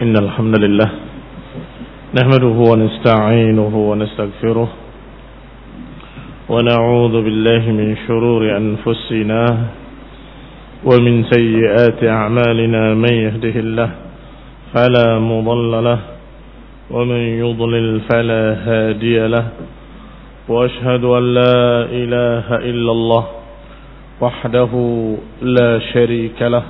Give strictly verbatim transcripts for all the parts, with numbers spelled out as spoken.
إن الحمد لله نحمده ونستعينه ونستغفره ونعوذ بالله من شرور أنفسنا ومن سيئات أعمالنا من يهده الله فلا مضل له ومن يضلل فلا هادي له وأشهد أن لا إله إلا الله وحده لا شريك له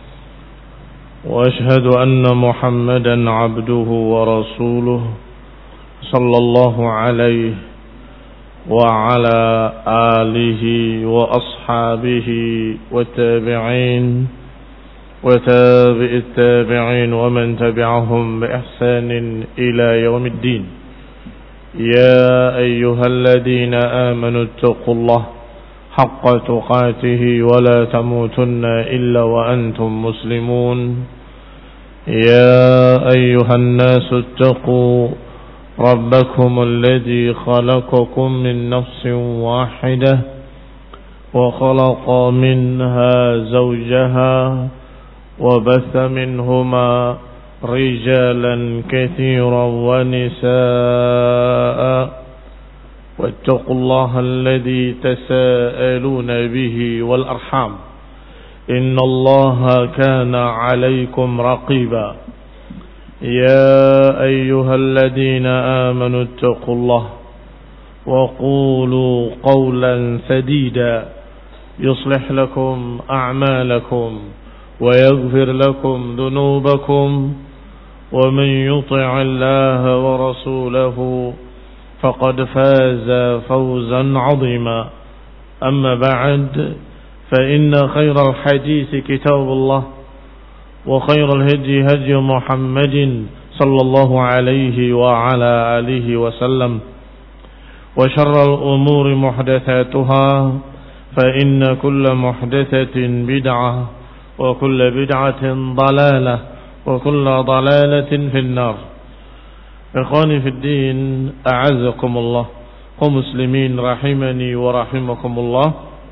وأشهد أن محمدا عبده ورسوله صلى الله عليه وعلى آله وأصحابه والتابعين وتابع التابعين ومن تبعهم بإحسان إلى يوم الدين. يا أيها الذين آمنوا اتقوا الله حق تقاته ولا تموتن إلا وأنتم مسلمون. يا أيها الناس اتقوا ربكم الذي خلقكم من نفس واحدة وخلق منها زوجها وبث منهما رجالا كثيرا ونساء واتقوا الله الذي تساءلون به والأرحام إن الله كان عليكم رقيبا. يا أيها الذين آمنوا اتقوا الله وقولوا قولا سديدا يصلح لكم أعمالكم ويغفر لكم ذنوبكم ومن يطع الله ورسوله فقد فاز فوزا عظيما. أما بعد فإن خير الحديث كتاب الله وخير الهدي هدي محمد صلى الله عليه وعلى آله وسلم وشر الأمور محدثاتها فإن كل محدثة بدعة وكل بدعة ضلالة وكل ضلالة في النار. Ikhwani fi din, a'azzakumullah, kaum muslimin rahimani wa rahimakumullah.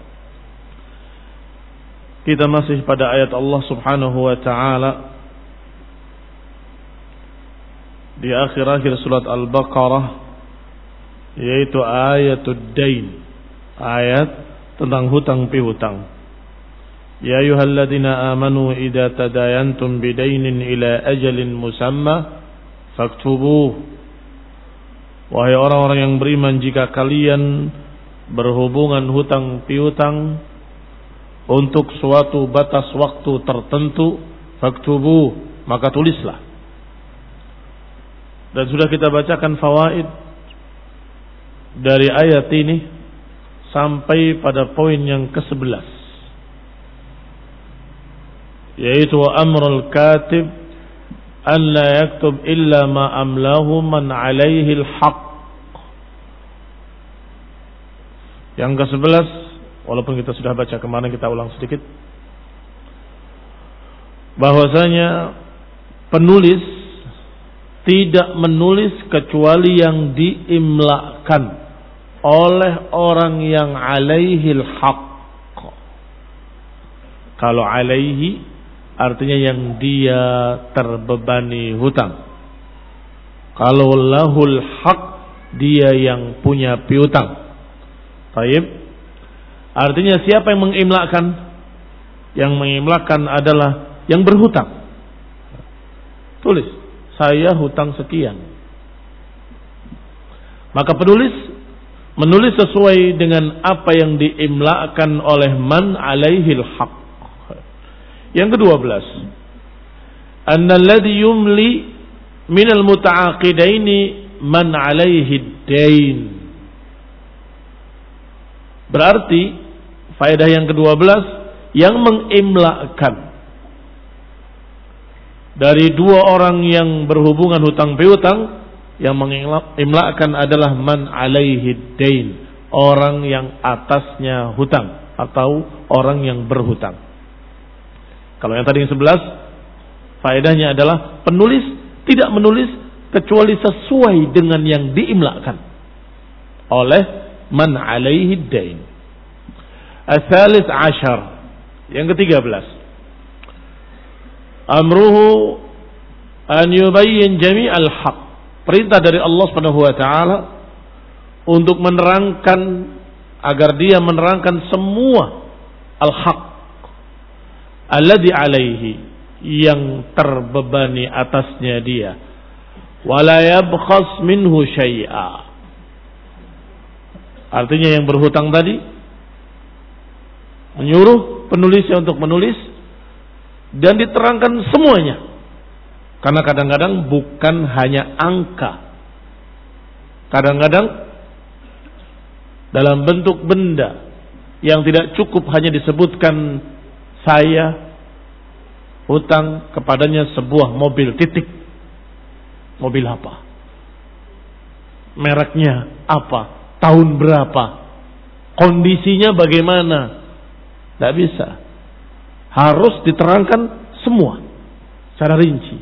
Kita masih pada ayat Allah Subhanahu wa taala di akhir-akhir surat Al-Baqarah, yaitu ayatul dain, ayat tentang hutang piutang. Ya ayyuhalladzina amanu idza tadayantum bidainin ila ajalin musamma faktubuh. Wahai orang-orang yang beriman, jika kalian berhubungan hutang piutang untuk suatu batas waktu tertentu, faktubuh, maka tulislah. Dan sudah kita bacakan fawaid dari ayat ini sampai pada poin yang kesebelas, yaitu amrul katib an la yaktub illa ma amlahu man alaihi al-haq. Yang ke sebelas, walaupun kita sudah baca kemarin, kita ulang sedikit, bahwasanya penulis tidak menulis kecuali yang diimlakan oleh orang yang alaihi al-haq. Kalau alaihi artinya yang dia terbebani hutang. Kalau lahul haq, dia yang punya piutang. Baik. Artinya siapa yang mengimlakan? Yang mengimlakan adalah yang berhutang. Tulis, saya hutang sekian. Maka penulis menulis sesuai dengan apa yang diimlakan oleh man alaihil haq. Yang kedua belas, annalladhi yumli minal muta'aqidaini man alaihi dain. Berarti faedah yang kedua belas, yang mengimlakan dari dua orang yang berhubungan hutang piutang, yang mengimlakan adalah man alaihi dain, orang yang atasnya hutang atau orang yang berhutang. Kalau yang tadi yang sebelas, faedahnya adalah penulis tidak menulis kecuali sesuai dengan yang diimlakan oleh man alaihi dain. Al-thalith ashar, yang ketiga belas, amruhu an yubayyin jami'al haq. Perintah dari Allah Subhanahu wa taala untuk menerangkan, agar dia menerangkan semua al-haq alladhi alaihi, yang terbebani atasnya dia, wala yabkhas minhu syai'a. Artinya yang berhutang tadi menyuruh penulisnya untuk menulis dan diterangkan semuanya. Karena kadang-kadang bukan hanya angka. Kadang-kadang dalam bentuk benda yang tidak cukup hanya disebutkan saya hutang kepadanya sebuah mobil, titik. Mobil apa? Mereknya apa? Tahun berapa? Kondisinya bagaimana? Tidak bisa. Harus diterangkan semua secara rinci.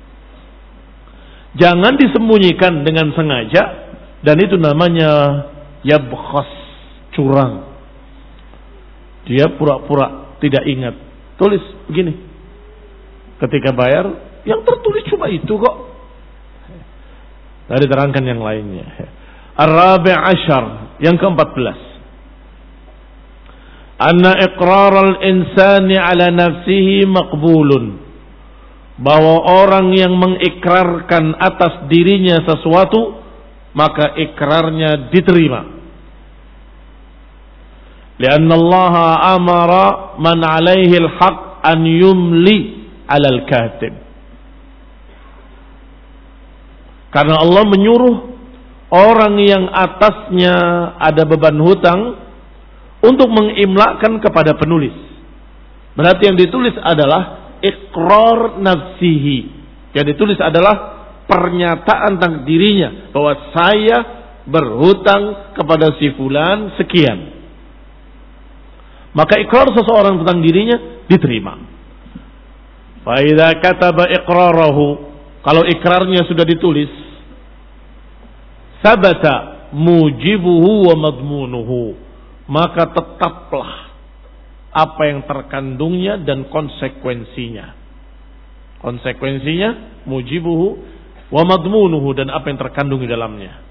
Jangan disembunyikan dengan sengaja, dan itu namanya yabkhas, curang. Dia pura-pura tidak ingat. Tulis begini. Ketika bayar, yang tertulis cuma itu kok. Tadi terangkan yang lainnya. Ar-rabi' ashar, yang keempat belas. Anna iqrar al-insani ala nafsihi maqbulun. Bahwa orang yang mengikrarkan atas dirinya sesuatu, maka ikrarnya diterima. Lianna Allah amara man alaihi al-haq an yumli ala al-katib. Karena Allah menyuruh orang yang atasnya ada beban hutang untuk mengimlakan kepada penulis. Berarti yang ditulis adalah iqrar nafsihi. Yang ditulis adalah pernyataan tentang dirinya bahwa saya berhutang kepada si fulan sekian. Maka ikrar seseorang tentang dirinya diterima. Fa idza kataba iqrarahu, kalau ikrarnya sudah ditulis, sabata mujibuhu wa madmunuhu, maka tetaplah apa yang terkandungnya dan konsekuensinya. Konsekuensinya mujibuhu wa madmunuhu, dan apa yang terkandung di dalamnya.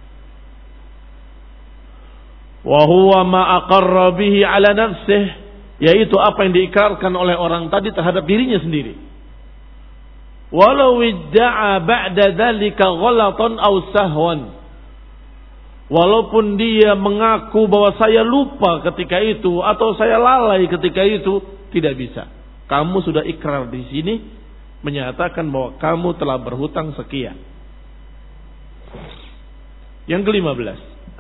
Wa huwa ma aqarra bihi ala nafsihi, yaitu apa yang diikrarkan oleh orang tadi terhadap dirinya sendiri. Walau idda'a ba'da dzalika ghalatan aw sahwan, walaupun dia mengaku bahwa saya lupa ketika itu atau saya lalai ketika itu, tidak bisa. Kamu sudah ikrar di sini menyatakan bahwa kamu telah berhutang sekian. Yang kelima belas,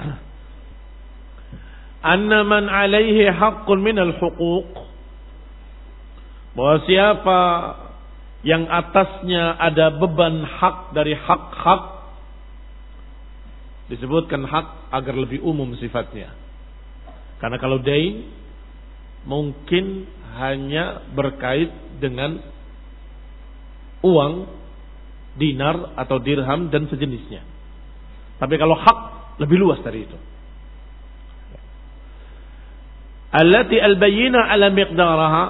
anna man alaihi haqqun minal huquq, bahwa siapa yang atasnya ada beban hak dari hak-hak, disebutkan hak agar lebih umum sifatnya. Karena kalau dain mungkin hanya berkait dengan uang, dinar atau dirham dan sejenisnya. Tapi kalau hak lebih luas dari itu. Allati al-bayyina ala miqdaraha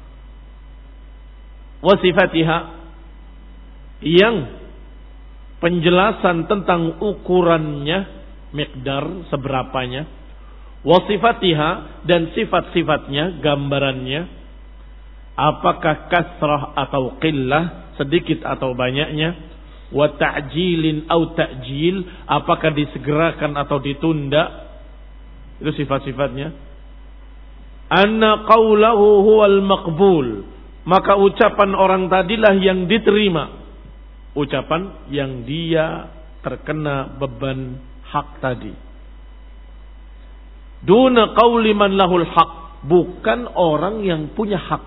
wa sifatiha, yang penjelasan tentang ukurannya, miqdar seberapanya, wa sifatiha, dan sifat-sifatnya, gambarannya, apakah kasrah atau qillah, sedikit atau banyaknya, wa ta'jilin atau ta'jil, apakah disegerakan atau ditunda, itu sifat-sifatnya. Anna qawlahu huwal maqbul, maka ucapan orang tadilah yang diterima, ucapan yang dia terkena beban hak tadi. Duna qawli man lahul haq, bukan orang yang punya hak.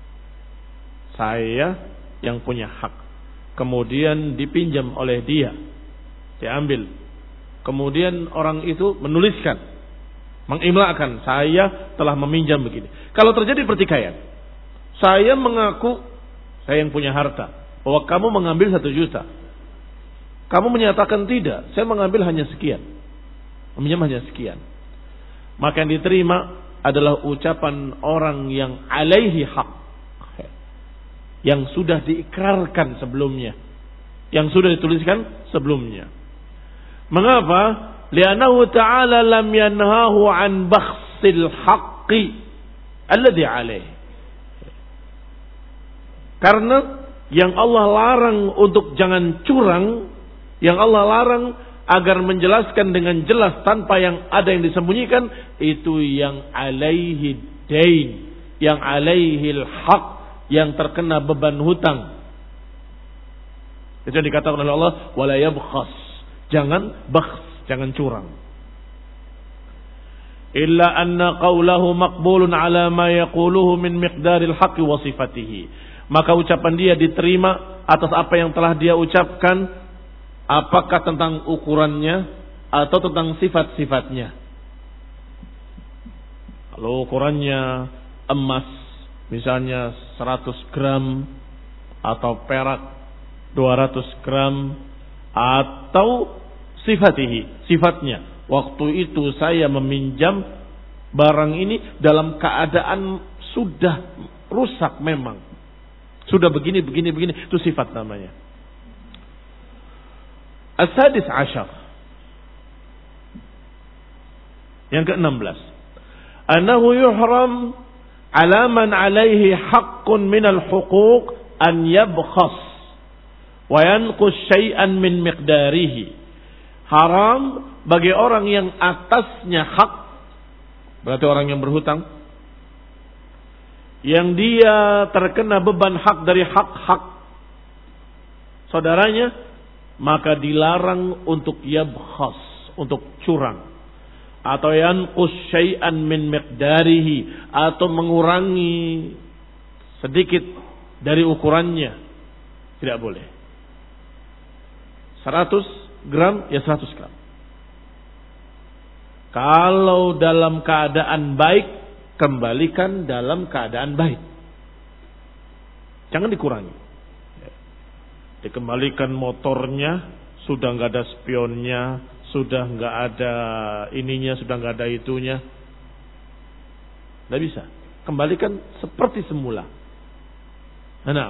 Saya yang punya hak, kemudian dipinjam oleh dia, diambil, kemudian orang itu menuliskan, mengimlakan, saya telah meminjam begini. Kalau terjadi pertikaian, saya mengaku saya yang punya harta, bahwa kamu mengambil satu juta, kamu menyatakan tidak, saya mengambil hanya sekian, meminjam hanya sekian, maka yang diterima adalah ucapan orang yang alaihi haq, yang sudah diikrarkan sebelumnya, yang sudah dituliskan sebelumnya. Mengapa? Li'annahu ta'ala lam yanhahu an bakhsil haqqi alladhi alaih. Karena yang Allah larang untuk jangan curang, yang Allah larang agar menjelaskan dengan jelas tanpa yang ada yang disembunyikan, itu yang alaihi dain, yang alaihil haq, yang terkena beban hutang. Itu yang dikatakan oleh Allah, wala yabkhas, jangan bakhs, jangan curang. Illa anna qawlahu maqbulun ala ma yaquluhu min miqdaril haqqi wa sifatihi. Maka ucapan dia diterima atas apa yang telah dia ucapkan, apakah tentang ukurannya atau tentang sifat-sifatnya. Kalau ukurannya emas misalnya seratus gram, atau perak dua ratus gram, atau sifatihi, sifatnya, waktu itu saya meminjam barang ini dalam keadaan sudah rusak memang, sudah begini begini begini, itu sifat namanya. As-sadis ashar, yang ke-enam belas, annahu yuhram ala man alaihi haqqun minal huquq an yabkhas wa yanqus syai'an min miqdarihi. Haram bagi orang yang atasnya hak, berarti orang yang berhutang, yang dia terkena beban hak dari hak-hak saudaranya, maka dilarang untuk yabkhas, untuk curang, atau yanqus syai'an min miqdarihi, atau mengurangi sedikit dari ukurannya. Tidak boleh. seratus gram ya seratus gram. Kalau dalam keadaan baik, kembalikan dalam keadaan baik. Jangan dikurangi. Dikembalikan motornya, sudah nggak ada spionnya, sudah nggak ada ininya, sudah nggak ada itunya. Nggak bisa. Kembalikan seperti semula. Nah,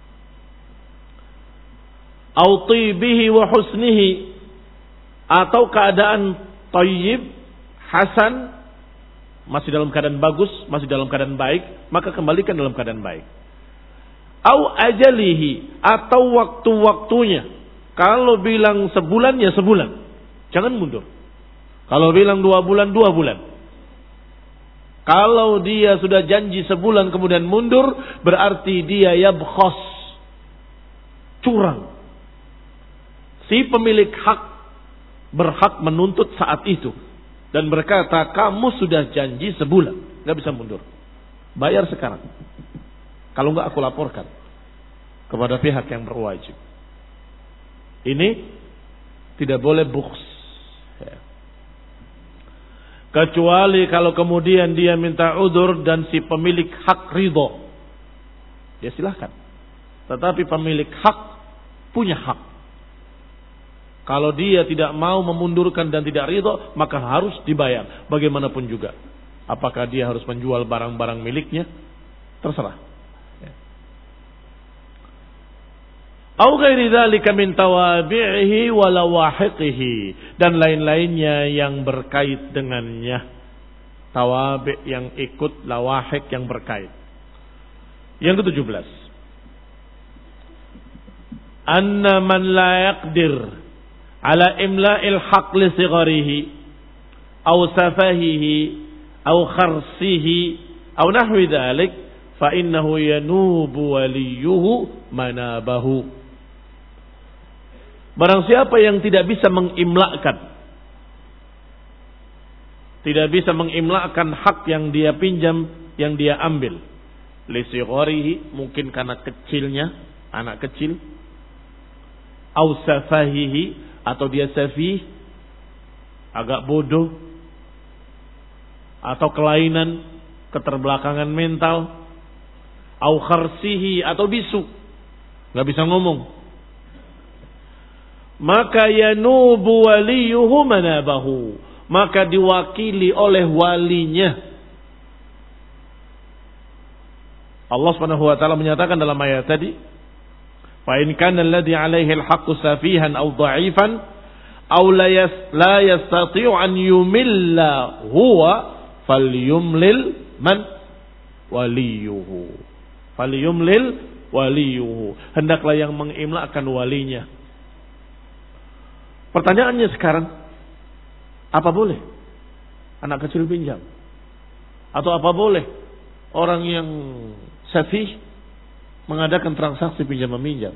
autibihi wa husnihi, atau keadaan thayyib, hasan, masih dalam keadaan bagus, masih dalam keadaan baik, maka kembalikan dalam keadaan baik. Au ajalihi, atau waktu-waktunya. Kalau bilang sebulan ya sebulan, jangan mundur. Kalau bilang dua bulan, dua bulan. Kalau dia sudah janji sebulan kemudian mundur, berarti dia yabkhas, curang. Si pemilik hak berhak menuntut saat itu dan berkata, kamu sudah janji sebulan, nggak bisa mundur, bayar sekarang. Kalau nggak aku laporkan kepada pihak yang berwajib. Ini tidak boleh bukhs, ya. Kecuali kalau kemudian dia minta udzur dan si pemilik hak ridho, ya silahkan. Tetapi pemilik hak punya hak. Kalau dia tidak mau memundurkan dan tidak ridho, maka harus dibayar bagaimanapun juga. Apakah dia harus menjual barang-barang miliknya? Terserah. Au ghairi dzalika min tawabi'ihi wa lawahiqihi, dan lain-lainnya yang berkait dengannya. Tawabi' yang ikut, lawahik yang berkait. Yang ketujuh belas, anna man la yaqdir ala imla'il haqq li sigharihi aw safahihi aw kharsihi aw nahwi dzalik fa innahu yanubu waliyuhu manabahu. Barang siapa yang tidak bisa mengimlakkan, tidak bisa mengimlakkan hak yang dia pinjam, yang dia ambil, li sigharihi, mungkin karena kecilnya, anak kecil, au safahihi, atau dia safih, agak bodoh, atau kelainan, keterbelakangan mental, au kharsihi, atau bisu, nggak bisa ngomong, maka yanubu waliyuhu manabahu, maka diwakili oleh walinya Allah Subhanahu wa taala menyatakan dalam ayat tadi, "Fa in kana alladhi 'alaihi al-haqqu safihan aw dha'ifan aw la yastati'u an yumilla huwa falyumlil man waliyuhu." Falyumlil waliyuhu. Hendaklah yang mengimlakkan walinya. Pertanyaannya sekarang, apa boleh anak kecil pinjam? Atau apa boleh orang yang safih mengadakan transaksi pinjam meminjam?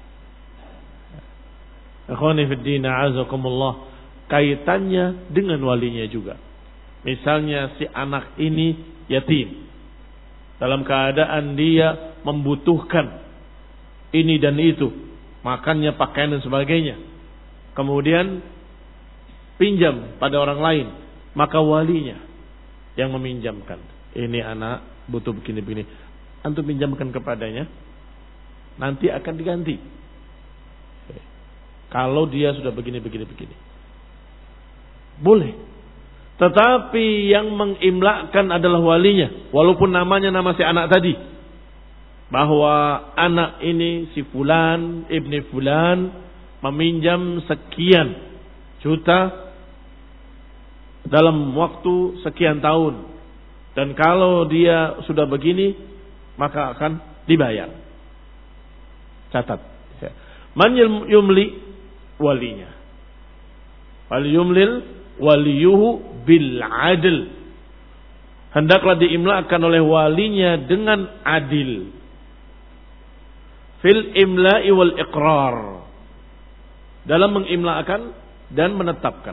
Ikhwani fid din, a'azakumullah, kaitannya dengan walinya juga. Misalnya si anak ini yatim, dalam keadaan dia membutuhkan ini dan itu, makannya, pakaian dan sebagainya. Kemudian pinjam pada orang lain, maka walinya yang meminjamkan. Ini anak butuh begini-begini, antum pinjamkan kepadanya, nanti akan diganti kalau dia sudah begini-begini begini. Boleh. Tetapi yang mengimlakkan adalah walinya, walaupun namanya nama si anak tadi, bahwa anak ini si fulan ibni fulan meminjam sekian juta dalam waktu sekian tahun, dan kalau dia sudah begini maka akan dibayar. Catat. Man yumli, walinya. Wal yumlil waliyuhu bil adl. Hendaklah diimlakan oleh walinya dengan adil. Fil imla'i wal iqrar. Dalam mengimlakan dan menetapkan.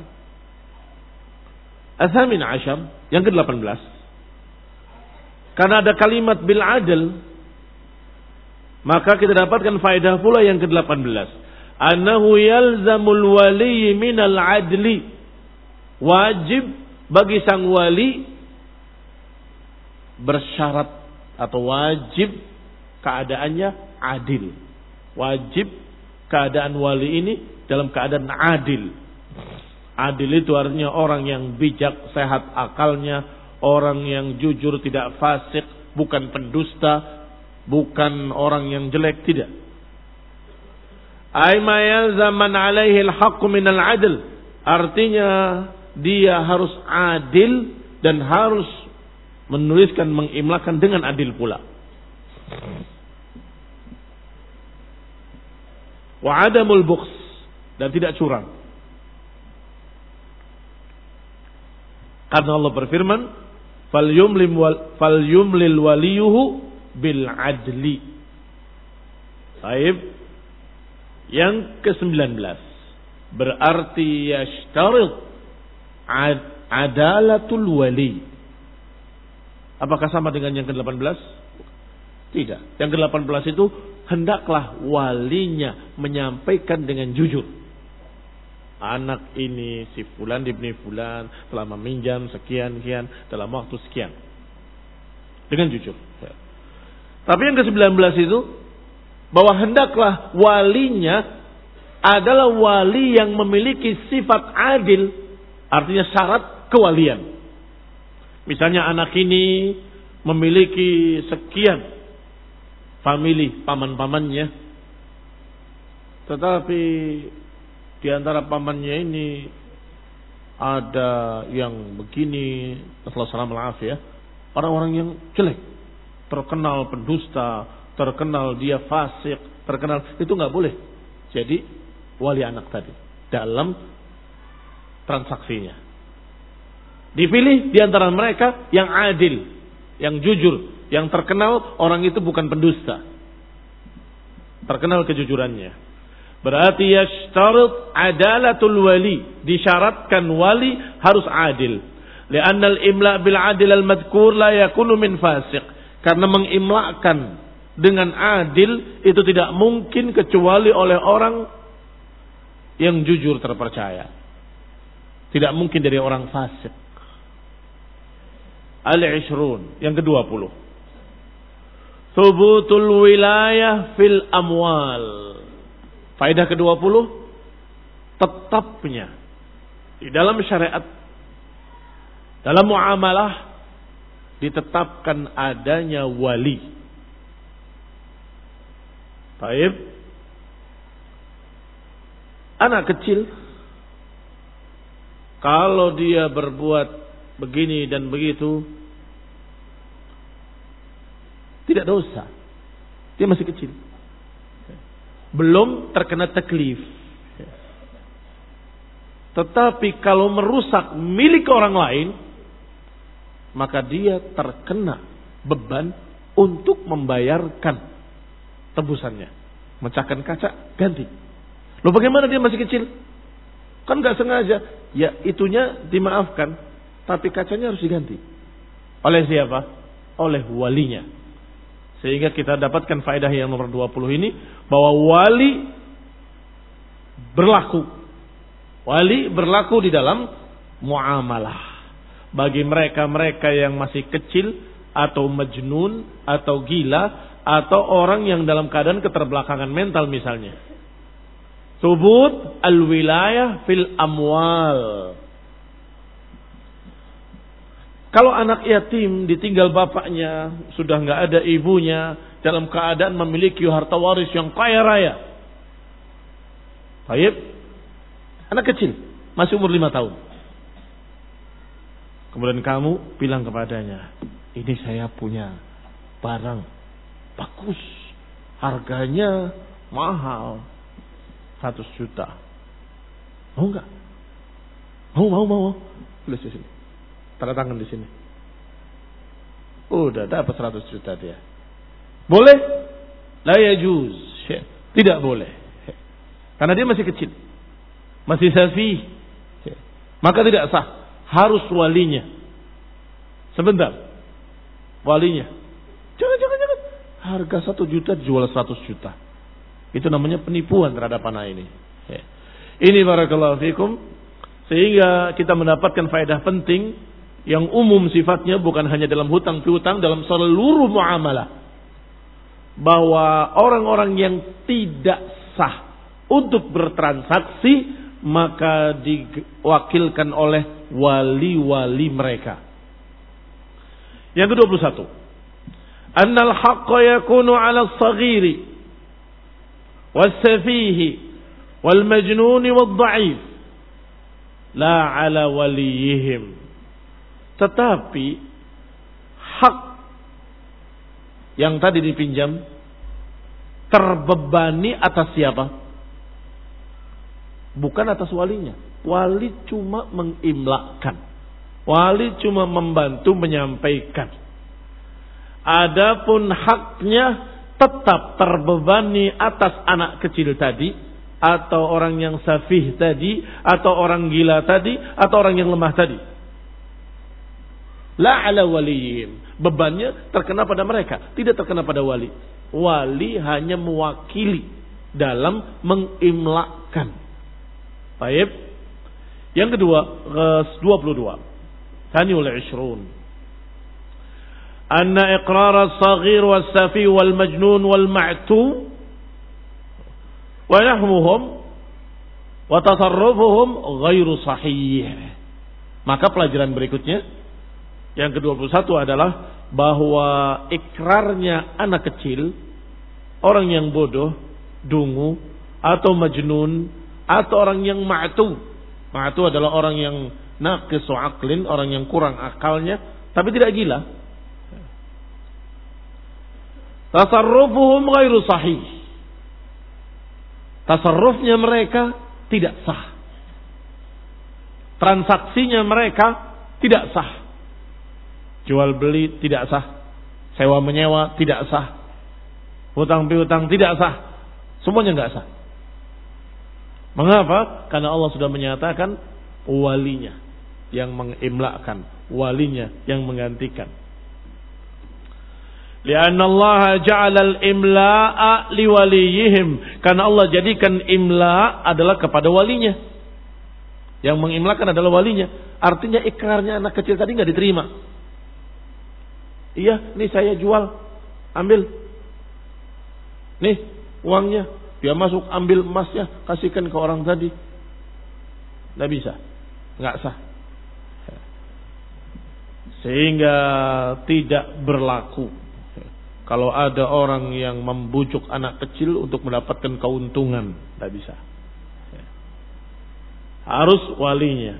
Athamin ashar, yang ke delapan belas. Karena ada kalimat bil adl, maka kita dapatkan faedah pula yang ke delapan belas. Annahu yalzamul wali minal adli. Wajib bagi sang wali bersyarat atau wajib keadaannya adil. Wajib keadaan wali ini dalam keadaan adil. Adil itu artinya orang yang bijak, sehat akalnya, orang yang jujur, tidak fasik, bukan pendusta, bukan orang yang jelek, tidak. Ay ma yalzaman alaihi al-haqqu min al-adl. Artinya dia harus adil dan harus menuliskan, mengimlakan dengan adil pula. Wa adamul bukhs, dan tidak curang. Karena Allah berfirman, falyumlim wal falyumlil waliyuhu bil adli. Baik. Yang ke sembilan belas berarti yashtarit ad, adalatul wali. Apakah sama dengan yang ke delapan belas? Tidak. Yang ke delapan belas itu hendaklah walinya menyampaikan dengan jujur. Anak ini si fulan ibni fulan telah meminjam sekian sekian dalam waktu sekian. Dengan jujur. Ya. Tapi yang ke sembilan belas itu bahwa hendaklah walinya adalah wali yang memiliki sifat adil, artinya syarat kewalian. Misalnya anak ini memiliki sekian famili paman-pamannya, tetapi di antara pamannya ini ada yang begini, Assalamualaikum ya, orang-orang yang jelek, terkenal pendusta, terkenal dia fasik, terkenal, itu nggak boleh jadi wali anak tadi dalam transaksinya. Dipilih di antara mereka yang adil, yang jujur, yang terkenal orang itu bukan pendusta, terkenal kejujurannya. Berarti yashtarit adalatul wali, disyaratkan wali harus adil. Li'anna al-imla' bil adil al-madhkur la yakunu min fasiq. Karena mengimlakkan dengan adil itu tidak mungkin kecuali oleh orang yang jujur terpercaya. Tidak mungkin dari orang fasik. Al-Ishrun, yang kedua puluh. Thubutul wilayah fil amwal. Faedah kedua puluh, tetapnya di dalam syariat, dalam muamalah ditetapkan adanya wali. Baik. Anak kecil, kalau dia berbuat begini dan begitu, tidak dosa. Dia masih kecil. Belum terkena taklif. Tetapi kalau merusak milik orang lain, maka dia terkena beban untuk membayarkan tebusannya. Mecahkan kaca, ganti. Loh bagaimana dia masih kecil? Kan gak sengaja. Ya itunya dimaafkan. Tapi kacanya harus diganti. Oleh siapa? Oleh walinya. Sehingga kita dapatkan faedah yang nomor dua puluh ini. Bahwa wali berlaku. Wali berlaku di dalam muamalah. Bagi mereka-mereka yang masih kecil. Atau majnun. Atau gila. Atau orang yang dalam keadaan keterbelakangan mental misalnya. Subut al-wilayah fil amwal. Kalau anak yatim ditinggal bapaknya, sudah nggak ada ibunya, dalam keadaan memiliki harta waris yang kaya raya. Baik, anak kecil, masih umur lima tahun. Kemudian kamu bilang kepadanya, ini saya punya barang bagus, harganya mahal. seratus juta. Mau enggak? Mau, mau, mau. Tulis di sini. Tanda tangan di sini. Udah dapat seratus juta dia. Boleh? La yajuz. Tidak boleh. Karena dia masih kecil. Masih safi. Maka tidak sah. Harus walinya. Sebentar. Walinya. Jangan, jangan, jangan. Harga satu juta dijual seratus juta. Itu namanya penipuan terhadap anak ini. Ya. Ini barakallahu fikum. Sehingga kita mendapatkan faedah penting yang umum sifatnya, bukan hanya dalam hutang piutang, dalam seluruh muamalah. Bahwa orang-orang yang tidak sah untuk bertransaksi, maka diwakilkan oleh wali-wali mereka. Yang kedua puluh satu. Annal haqqa yakunu ala as-saghiri والسفيه والمجنون والضعيف لا على وليهم. Tetapi hak yang tadi dipinjam terbebani atas siapa? Bukan atas walinya. Wali cuma mengimlakkan. Wali cuma membantu menyampaikan. Adapun haknya tetap terbebani atas anak kecil tadi, atau orang yang safih tadi, atau orang gila tadi, atau orang yang lemah tadi. La ala waliyim. Bebannya terkena pada mereka, tidak terkena pada wali. Wali hanya mewakili dalam mengimlakkan. Baik. Yang kedua, dua puluh dua. Thaniul ishrun. Anna iqrar as-saghir was-safi wal-majnun wal-ma'tu wa nahmuhum wa tasarrufuhum ghairu sahih. Maka pelajaran berikutnya yang kedua puluh satu adalah bahwa ikrarnya anak kecil, orang yang bodoh, dungu atau majnun atau orang yang ma'tu. Ma'tu adalah orang yang naqisu aqlin, orang yang kurang akalnya tapi tidak gila. Tasarrufuhum ghairu sahih. Tasarrufnya mereka tidak sah. Transaksinya mereka tidak sah. Jual beli tidak sah. Sewa menyewa tidak sah. Hutang piutang tidak sah. Semuanya enggak sah. Mengapa? Karena Allah sudah menyatakan walinya yang mengimlakkan, walinya yang menggantikan. Lianna Allah ja'ala al-imla'a liwaliyihim. Karena Allah jadikan imla' adalah kepada walinya. Yang mengimlakkan adalah walinya. Artinya ikrarnya anak kecil tadi enggak diterima. Iya, nih saya jual. Ambil. Nih uangnya. Dia masuk ambil emasnya, kasihkan ke orang tadi. Enggak bisa. Enggak sah. Sehingga tidak berlaku. Kalau ada orang yang membujuk anak kecil untuk mendapatkan keuntungan, tidak bisa. Harus walinya.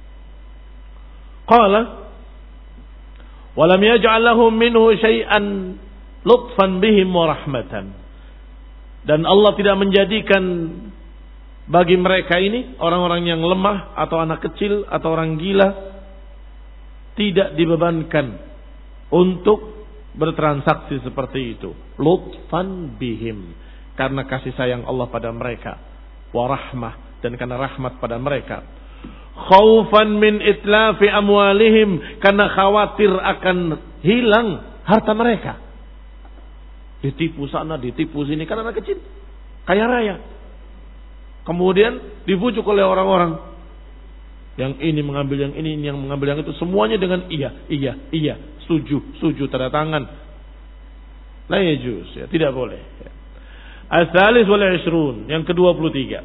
Qala walam yaj'al lahum minhu syai'an lutfan bihim wa rahmatan. Dan Allah tidak menjadikan bagi mereka ini, orang-orang yang lemah atau anak kecil atau orang gila, tidak dibebankan untuk bertransaksi seperti itu. Lutfan bihim, karena kasih sayang Allah pada mereka, wa rahmah, dan karena rahmat pada mereka. Khaufan min itlafi amwalihim, karena khawatir akan hilang harta mereka. Ditipu sana, ditipu sini, karena anak kecil kaya raya. Kemudian dibujuk oleh orang-orang, yang ini mengambil yang ini, yang mengambil yang itu, semuanya dengan iya, iya, iya, setuju, setuju, tanda tangan. La yajuz, ya, tidak boleh. As-salis wal ishrun, yang kedua puluh tiga.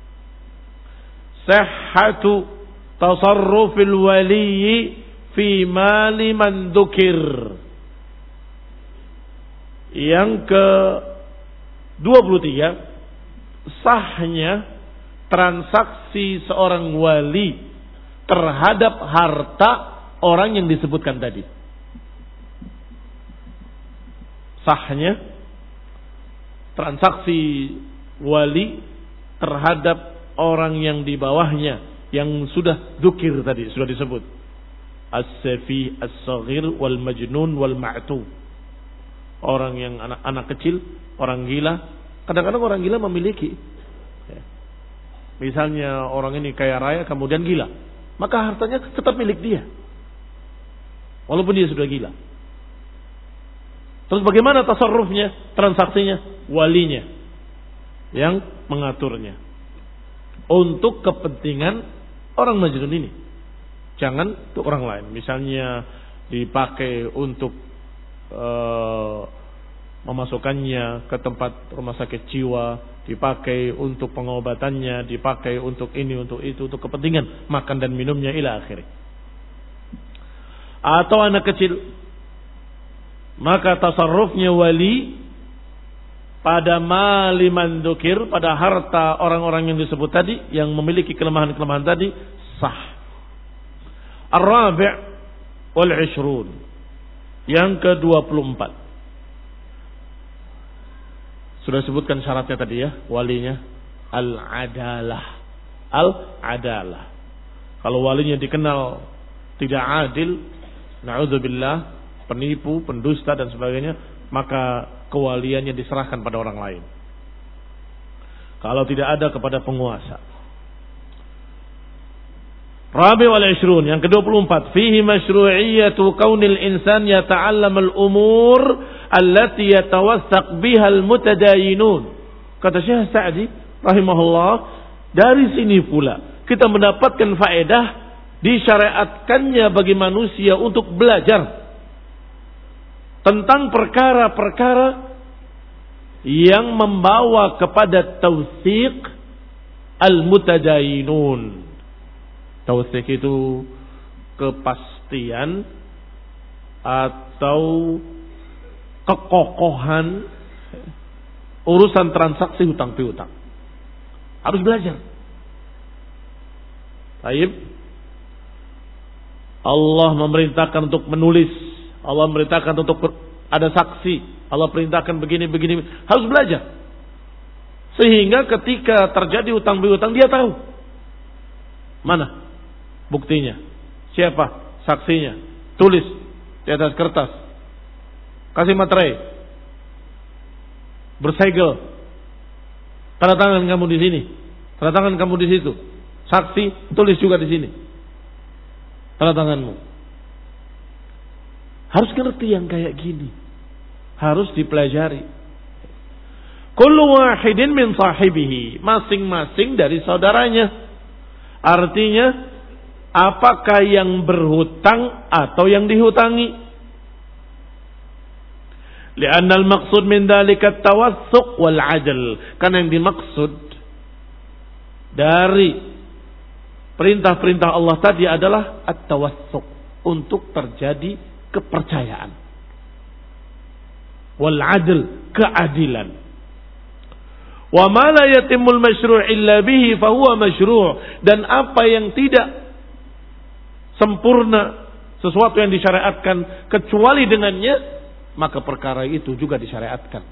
Sihhatu tasarrufil wali fi mali man dzukir. Yang ke dua puluh tiga, sahnya transaksi seorang wali terhadap harta orang yang disebutkan tadi. Sahnya transaksi wali terhadap orang yang di bawahnya, yang sudah dzukir tadi, sudah disebut. As-safi, as-saghir, wal majnun, wal ma'tu. Orang yang anak-anak kecil, orang gila. Kadang-kadang orang gila memiliki. Misalnya orang ini kaya raya kemudian gila, maka hartanya tetap milik dia, walaupun dia sudah gila. Terus bagaimana tasarrufnya, transaksinya? Walinya yang mengaturnya untuk kepentingan orang majnun ini, jangan untuk orang lain. Misalnya dipakai untuk uh, memasukkannya ke tempat rumah sakit jiwa, dipakai untuk pengobatannya, dipakai untuk ini, untuk itu, untuk kepentingan makan dan minumnya ila akhir. Atau anak kecil, maka tasarrufnya wali pada mali man dzukir, pada harta orang-orang yang disebut tadi, yang memiliki kelemahan-kelemahan tadi, sah. Ar-rabi' wal ishrun, yang ke dua puluh empat. Sudah sebutkan syaratnya tadi ya, walinya al-adalah. Al-adalah. Kalau walinya dikenal tidak adil, na'udzubillah, penipu, pendusta dan sebagainya, maka kewaliannya diserahkan pada orang lain. Kalau tidak ada, kepada penguasa. Rabi wal ishrun, yang ke dua puluh empat, fihi masyru'iyyatu kaunil insan yata'allam al-umur allati yatawassaq biha al-mutadayinun. Kata Syekh Sa'di rahimahullah, dari sini pula kita mendapatkan faedah disyariatkannya bagi manusia untuk belajar tentang perkara-perkara yang membawa kepada tawsiq al-mutadayinun. Tawsiq itu kepastian atau kekokohan urusan transaksi hutang piutang. Harus belajar. Baik. Allah memerintahkan untuk menulis, Allah memerintahkan untuk ada saksi, Allah perintahkan begini-begini, harus belajar. Sehingga ketika terjadi hutang piutang dia tahu mana buktinya, siapa saksinya, tulis di atas kertas, kasih materai, bersegel, tanda tangan kamu di sini, tanda tangan kamu di situ, saksi tulis juga di sini, tanda tanganmu. Harus ngerti yang kayak gini, harus dipelajari. Kullu wahidin min sahibihi, masing-masing dari saudaranya. Artinya apakah yang berhutang atau yang dihutangi? Li'anna al-maqsud min dhalika at-tawassuq wal 'adl. Karena yang dimaksud dari perintah-perintah Allah tadi adalah at-tawassuq, untuk terjadi kepercayaan. wal adl, keadilan. Wa ma la yatimul masyru' illa bihi fa huwa masyru', dan apa yang tidak sempurna, sesuatu yang disyariatkan kecuali dengannya, maka perkara itu juga disyariatkan.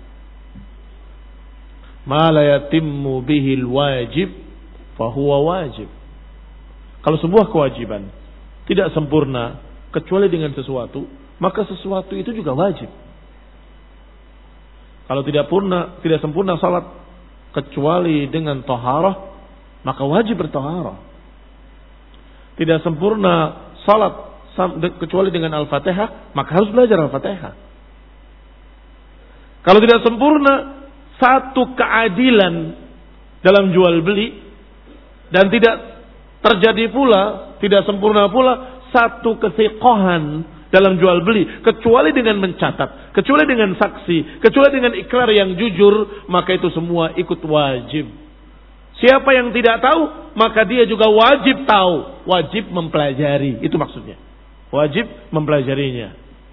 Ma la yatimmu bihi al-wajib fa huwa wajib. Kalau sebuah kewajiban tidak sempurna kecuali dengan sesuatu, maka sesuatu itu juga wajib. Kalau tidak purna, tidak sempurna salat kecuali dengan taharah, maka wajib bertaharah. Tidak sempurna salat kecuali dengan Al-Fatihah, maka harus belajar Al-Fatihah. Kalau tidak sempurna satu keadilan dalam jual beli, dan tidak terjadi pula, tidak sempurna pula satu kesiqahan dalam jual beli, kecuali dengan mencatat, kecuali dengan saksi, kecuali dengan ikrar yang jujur, maka itu semua ikut wajib. Siapa yang tidak tahu, maka dia juga wajib tahu, wajib mempelajari, itu maksudnya. Wajib mempelajarinya.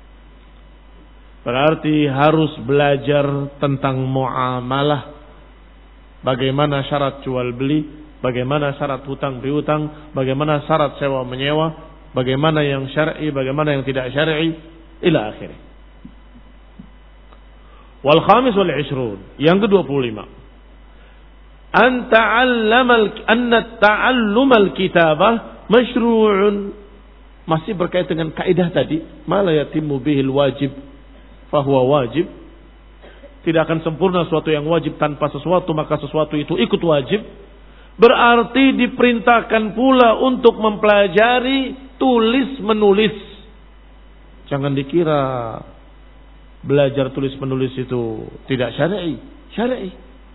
Berarti harus belajar tentang muamalah, bagaimana syarat jual beli, bagaimana syarat hutang piutang, bagaimana syarat sewa menyewa, bagaimana yang syar'i, bagaimana yang tidak syar'i, ila akhirnya. Wal khamis wal ishrun, yang ke dua puluh lima. An ta'allama anna ta'allum al-kitabah masyru'un, masih berkait dengan kaidah tadi, ma la yatimmu bihil wajib fa huwa wajib. Tidak akan sempurna sesuatu yang wajib tanpa sesuatu, maka sesuatu itu ikut wajib. Berarti diperintahkan pula untuk mempelajari tulis menulis. Jangan dikira belajar tulis menulis itu tidak syar'i. Syar'i.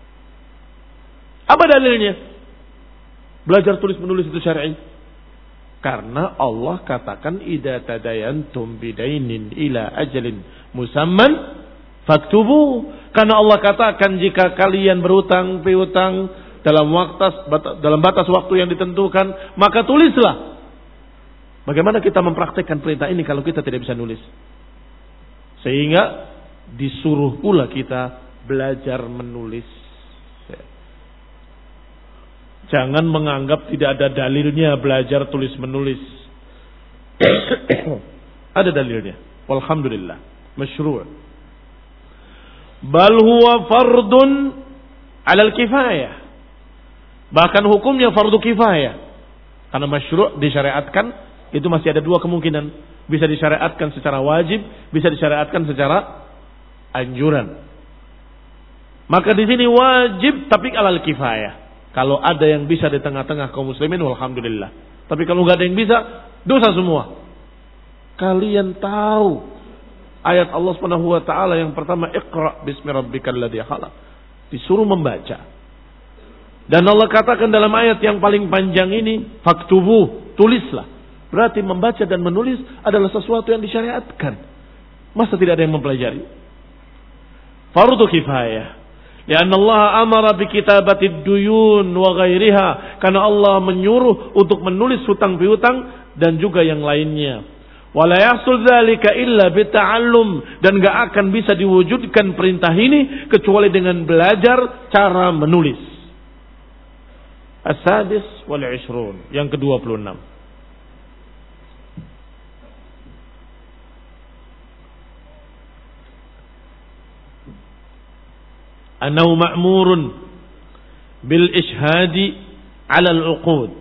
Apa dalilnya? Belajar tulis menulis itu syar'i. Karena Allah katakan idza tadayantum bidainin ila ajalin musamman faktubu. Karena Allah katakan jika kalian berutang piutang dalam waktu dalam batas waktu yang ditentukan, maka tulislah. Bagaimana kita mempraktekkan perintah ini kalau kita tidak bisa nulis? Sehingga disuruh pula kita belajar menulis. Jangan menganggap tidak ada dalilnya belajar tulis menulis. Ada dalilnya. Walhamdulillah. Masyru'. Bal huwa fardun 'alal kifayah. Bahkan hukumnya fardu kifayah. Karena masyru' disyariatkan, itu masih ada dua kemungkinan. Bisa disyariatkan secara wajib, bisa disyariatkan secara anjuran. Maka di sini wajib tapi 'alal kifayah. Kalau ada yang bisa di tengah-tengah kaum muslimin, alhamdulillah. Tapi kalau nggak ada yang bisa, dosa semua. Kalian tahu ayat Allah Subhanahu wa taala yang pertama, Iqra bismi rabbikal ladzi khalaq. Disuruh membaca. Dan Allah katakan dalam ayat yang paling panjang ini, faktubu, tulislah. Berarti membaca dan menulis adalah sesuatu yang disyariatkan. Masa tidak ada yang mempelajari? Fardu kifayah. Ya Allah amara bi kitabati duyun wa ghairiha, karena Allah menyuruh untuk menulis hutang piutang dan juga yang lainnya. Wala yahsul dzalika illa bi ta'allum, dan enggak akan bisa diwujudkan perintah ini kecuali dengan belajar cara menulis. As-sadis wal ishrun, yang ke dua puluh enam. Annahu ma'murun bil ishhadi 'ala al-uqud.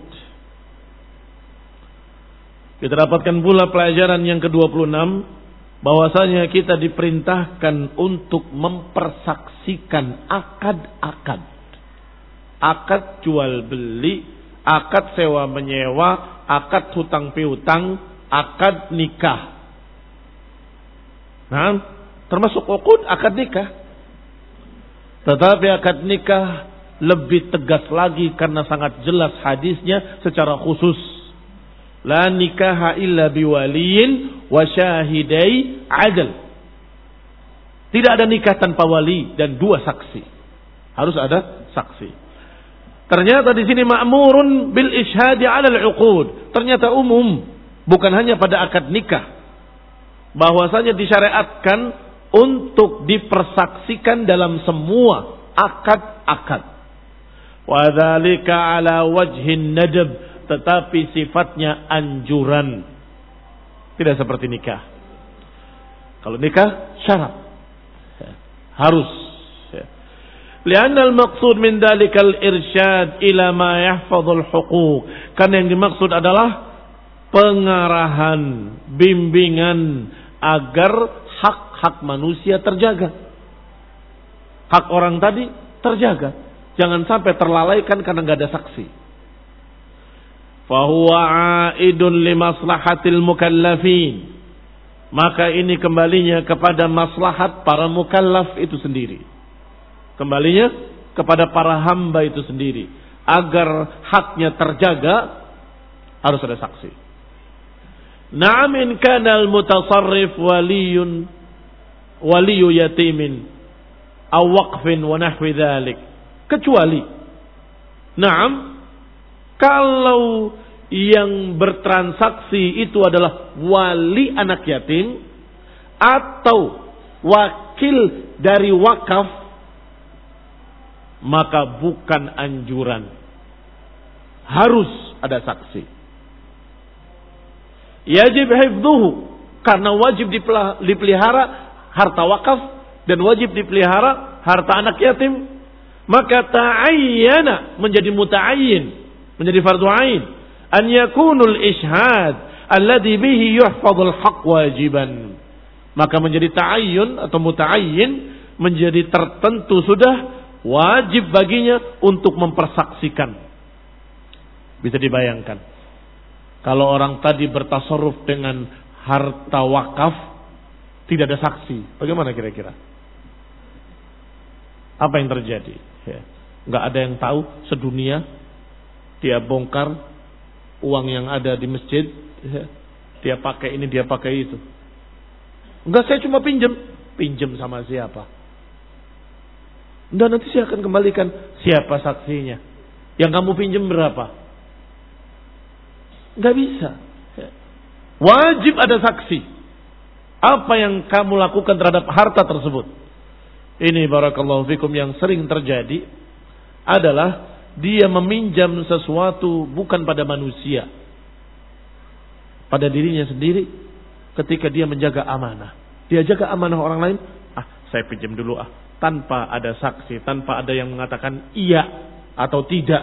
Kita dapatkan pula pelajaran yang ke dua puluh enam, bahwasanya kita diperintahkan untuk mempersaksikan akad-akad. Akad jual beli, akad sewa menyewa, akad hutang piutang, akad nikah. Nah, termasuk uqud akad nikah. Tetapi akad nikah lebih tegas lagi karena sangat jelas hadisnya secara khusus. La nikaha illa biwaliyin wa syahidai adl. Tidak ada nikah tanpa wali dan dua saksi. Harus ada saksi. Ternyata di sini ma'murun bil ishhadi 'ala al-'uqud. Ternyata umum, bukan hanya pada akad nikah. Bahwasanya disyariatkan untuk dipersaksikan dalam semua akad-akad. Wa dzalika ala wajhin nadab, tetapi sifatnya anjuran. Tidak seperti nikah. Kalau nikah syarat. Harus. Lianna al-maqsud min dalikal irsyad ila ma yahfazul huquq. Karena yang dimaksud adalah pengarahan, bimbingan agar hak-hak manusia terjaga. Hak orang tadi terjaga. Jangan sampai terlalaikan karena enggak ada saksi. Fahuwa aidun li maslahatil mukallafin. Maka ini kembalinya kepada maslahat para mukallaf itu sendiri. Kembalinya kepada para hamba itu sendiri. Agar haknya terjaga, harus ada saksi. Na'am in kana al-mutasarrif waliyun waliyu yatimin aw waqfin wa nahwi dhalik. Kecuali na'am, kalau yang bertransaksi itu adalah wali anak yatim atau wakil dari wakaf, maka bukan anjuran. Harus ada saksi. Yajib hifdhuhu, karena wajib dipelihara harta wakaf dan wajib dipelihara harta anak yatim. Maka ta'ayyana, menjadi muta'ayyin, menjadi fardu ain, an yakunul ishhad alladhi bihi yuhfadhul haq wajiban. Maka menjadi ta'ayyun atau muta'ayyin, menjadi tertentu sudah wajib baginya untuk mempersaksikan. Bisa dibayangkan, kalau orang tadi bertasarruf dengan harta wakaf, tidak ada saksi, bagaimana kira-kira? Apa yang terjadi? Ya. Nggak ada yang tahu sedunia. Dia bongkar uang yang ada di masjid, ya. Dia pakai ini, dia pakai itu. Enggak, saya cuma pinjam. Pinjam sama siapa? Dan nanti saya akan kembalikan. Siapa saksinya? Yang kamu pinjam berapa? Enggak bisa. Wajib ada saksi. Apa yang kamu lakukan terhadap harta tersebut? Ini barakallahu fikum yang sering terjadi adalah dia meminjam sesuatu bukan pada manusia, pada dirinya sendiri. Ketika dia menjaga amanah, dia jaga amanah orang lain. Ah, saya pinjam dulu ah. Tanpa ada saksi, tanpa ada yang mengatakan iya atau tidak.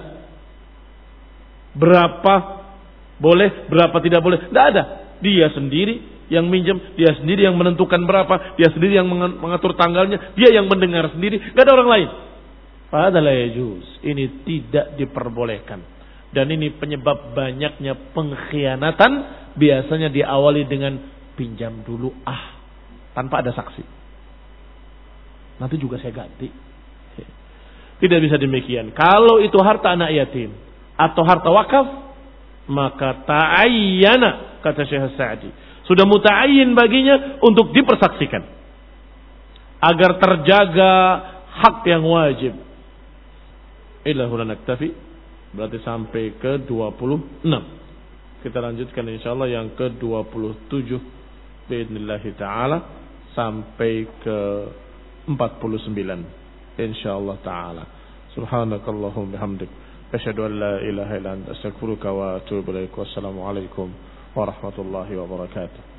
Berapa boleh, berapa tidak boleh. Tidak ada. Dia sendiri yang minjem, dia sendiri yang menentukan berapa, dia sendiri yang mengatur tanggalnya, dia yang mendengar sendiri. Tidak ada orang lain. Padahal la yajuz. Ini tidak diperbolehkan. Dan ini penyebab banyaknya pengkhianatan. Biasanya diawali dengan pinjam dulu ah. Tanpa ada saksi. Nanti juga saya ganti. Tidak bisa demikian. Kalau itu harta anak yatim atau harta wakaf, maka ta'ayyana, kata Syekh Sa'di, sudah muta'ayyin baginya untuk dipersaksikan agar terjaga hak yang wajib. Ilahuna naktafi, berarti sampai ke dua puluh enam. Kita lanjutkan insyaallah yang ke dua puluh tujuh biidznillah taala sampai ke empat puluh sembilan insyaallah taala. Subhanakallahumma bihamdik, asyhadu an la ilaha illa anta, astaghfiruka wa atubu ilaik. Wassalamu alaikum warahmatullahi wabarakatuh.